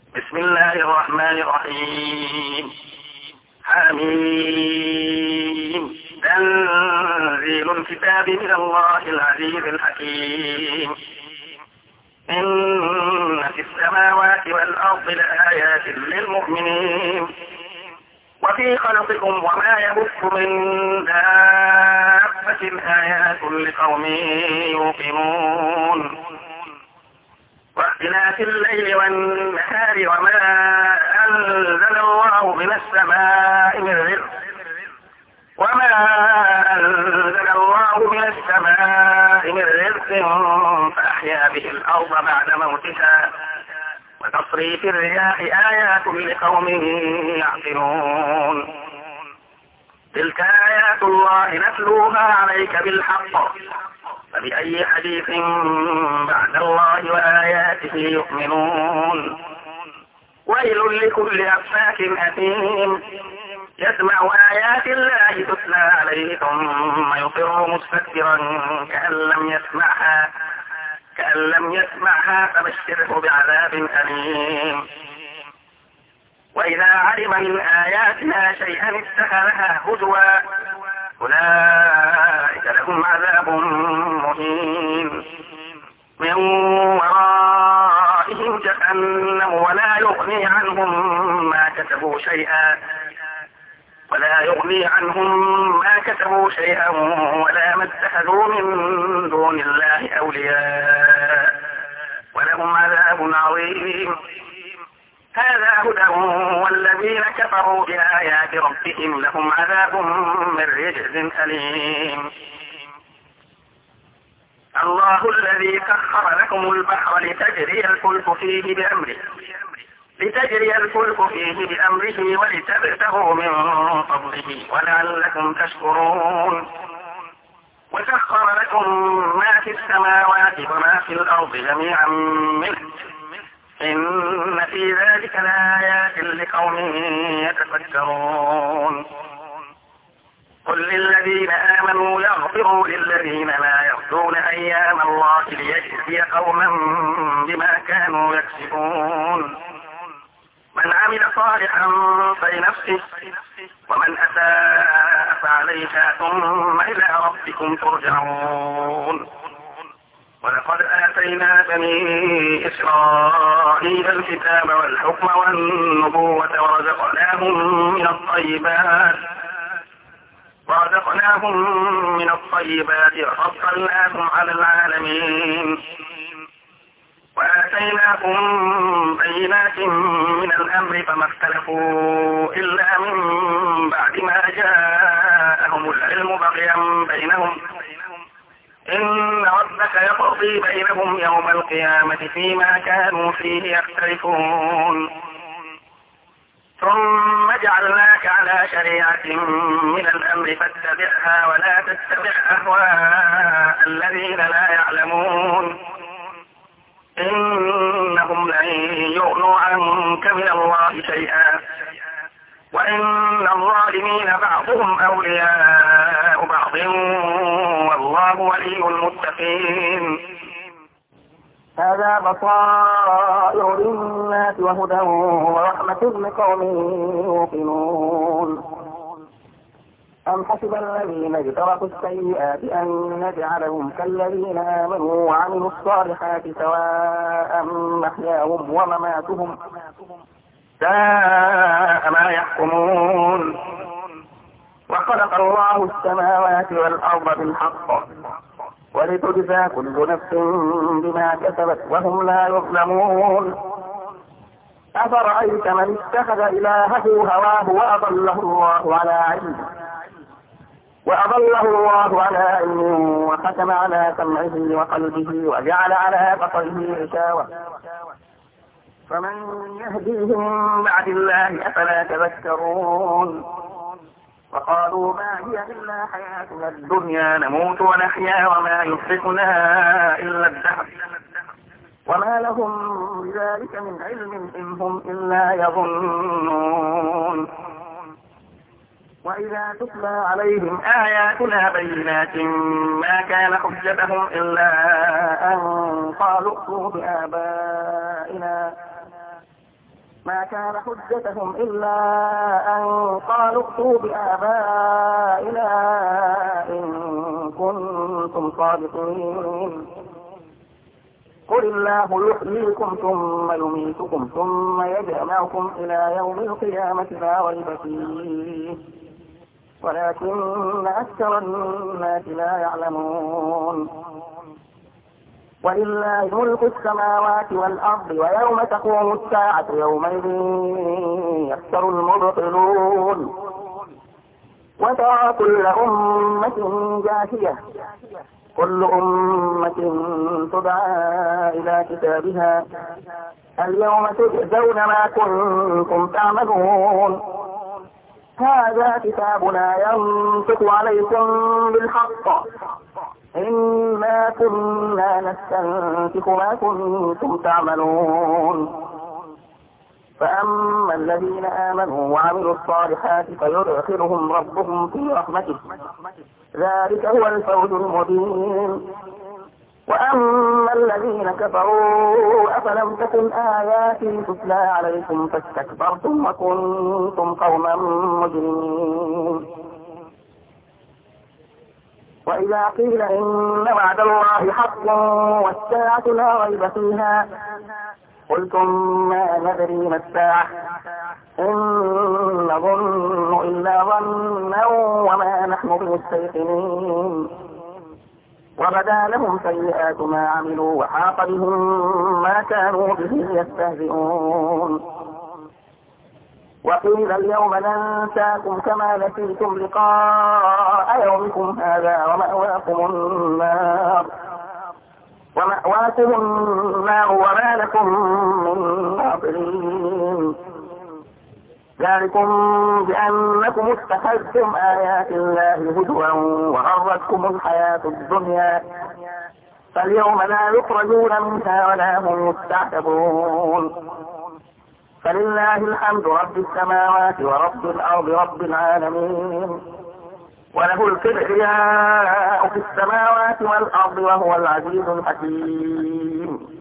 بسم الله الرحمن الرحيم. حميم. تنزيل الكتاب من الله العزيز الحكيم. إن في السماوات والأرض لآيات للمؤمنين وفي خلقكم وما يبث من دابة آيات لقوم يوقنون. واختلاف الليل والنهار وما أنزل الله من السماء من رزق فأحيا به الأرض بعد موتها وتصريف الرياح آيات لقوم يعقلون. تلك آيات الله نتلوها عليك بالحق فبأي حديث بعد الله وآياته يؤمنون. ويل لكل أفاك أثيم يسمع آيات الله تتلى عليه ثم يصر مستكبرا كأن لم يسمعها فبشره بعذاب أليم. وإذا علم من آياتنا شيئا اتخذها هزوا أولئك لهم عذاب مهين من ورائهم جهنم ولا يغني عنهم ما كسبوا شيئا ولا ما اتخذوا من دون الله أولياء ولهم عذاب عظيم. هذا هدى والذين كفروا بآيات ربهم لهم عذاب من رجز أليم. الله الذي سخر لكم البحر لتجري الفلك فيه بأمره ولتبتغوا من فضله ولعلكم تشكرون. وسخر لكم ما في السماوات وما في الأرض جميعا منه إن في ذلك لآيات لقوم يتفكرون. قل للذين آمنوا يغفروا للذين لا يرجون أيام الله ليجزي قوما بما كانوا يكسبون. من عمل صالحا فلنفسه ومن أساء فعليها ثم إلى ربكم ترجعون. ولقد آتينا بني إسرائيل الكتاب والحكم والنبوة ورزقناهم من الطيبات وفضلناهم على العالمين. وآتيناهم بينات من الأمر فما اختلفوا إلا من بعد ما جاءهم العلم بغيا بينهم إن ربك يقضي بينهم يوم القيامة فيما كانوا فيه يختلفون. ثم جعلناك على شريعة من الأمر فاتبعها ولا تتبع أهواء الذين لا يعلمون إنهم لن يغنوا عنك من الله شيئا وإن الظالمين بعضهم أولياء بعض والله ولي المتقين. هذا بصائر للناس وهدى ورحمة لقوم يوقنون. أم حسب الذين اجترحوا السيئات أن نجعلهم كالذين آمنوا وعملوا الصالحات سواء محياهم ومماتهم ساء ما يحكمون. وخلق الله السماوات والأرض بالحق ولتجزى كل نفس بما كسبت وهم لا يظلمون. أفرأيت من اتخذ إلهه هواه وأضله الله على علم وختم على سمعه وقلبه وجعل على بصره غشاوة فمن يهديه من بعد الله أفلا تذكرون. وقالوا ما هي إلا حياتنا الدنيا نموت ونحيا وما يحرقنا إلا الدهر وما لهم بذلك من علم إن هم إلا يظنون. وإذا تتلى عليهم آياتنا بينات ما كان حجتهم إلا أن قالوا ائتوا بآبائنا ما كان حجتهم إلا أن قالوا ائتوا بآبائنا إن كنتم صادقين. قل الله يحييكم ثم يميتكم ثم يجمعكم إلى يوم القيامة لا ريب فيه ولكن أكثر الناس لا يعلمون. ولله ملك السماوات والأرض ويوم تقوم الساعة يومئذ يخسر المبطلون. وترى كل أمة جاثية كل أمة تدعى إلى كتابها اليوم تجزون ما كنتم تعملون. هذا كتابنا ينطق عليكم بالحق إنا كنا نستنسخ ما كنتم تعملون. فأما الذين آمنوا وعملوا الصالحات فيدخلهم ربهم في رحمته ذلك هو الفوز المبين. وأما الذين كفروا أفلم تكن آياتي تتلى عليكم فاستكبرتم وكنتم قوما مجرمين. وإذا قيل إن وعد الله حق والساعة لا ريب فيها قلتم ما ندري ما الساعة إن نظن إلا ظنا وما نحن بمستيقنين. وبدا لهم سيئات ما عملوا وحاق بهم ما كانوا به يستهزئون. وقيل اليوم ننساكم كما نسيتم لقاء يومكم هذا ومأواكم النار وما لكم من ناصرين. ذلكم بأنكم اتخذتم آيات الله هزوا وغرتكم الحياة الدنيا فاليوم لا يخرجون منها ولا هم يستعتبون. فلله الحمد رب السماوات ورب الأرض رب العالمين وله الكبرياء في السماوات والأرض وهو العزيز الحكيم.